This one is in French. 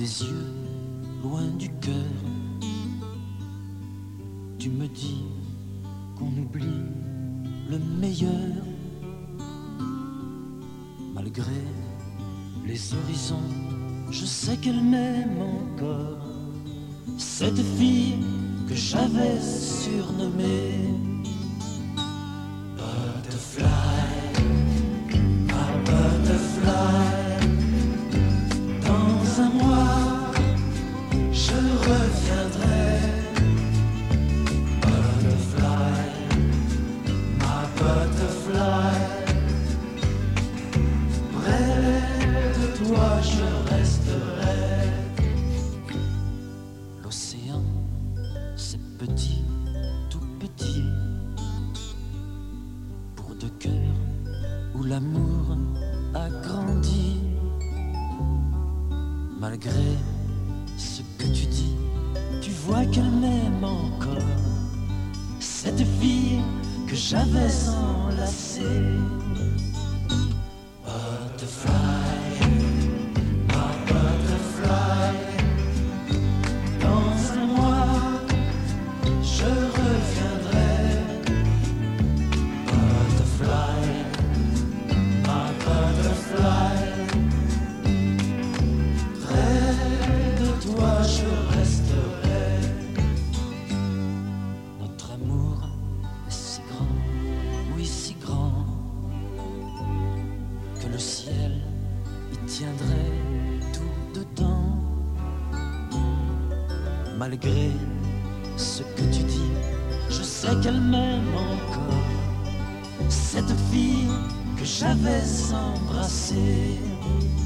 les yeux loin du cœur. Tu me dis qu'on oublie le meilleur. Malgré les horizons, je sais qu'elle m'aime encore. Cette fille que j'avais surnommée Butterfly, ma butterfly. Dans un mois, je reviendrai. Butterfly, ma butterfly. Près de toi, je resterai. L'océan, c'est petit, tout petit, pour deux cœurs où l'amour a grandi. Malgré ce que tu dis, tu vois qu'elle m'aime encore. Cette fille que j'avais enlacée. Butterfly, ma butterfly. Dans un mois, je reviendrai. Butterfly, ma butterfly. Toi je resterai. Notre amour est si grand, oui si grand, que le ciel y tiendrait tout dedans. Malgré ce que tu dis, je sais qu'elle m'aime encore. Cette fille que j'avais embrassée.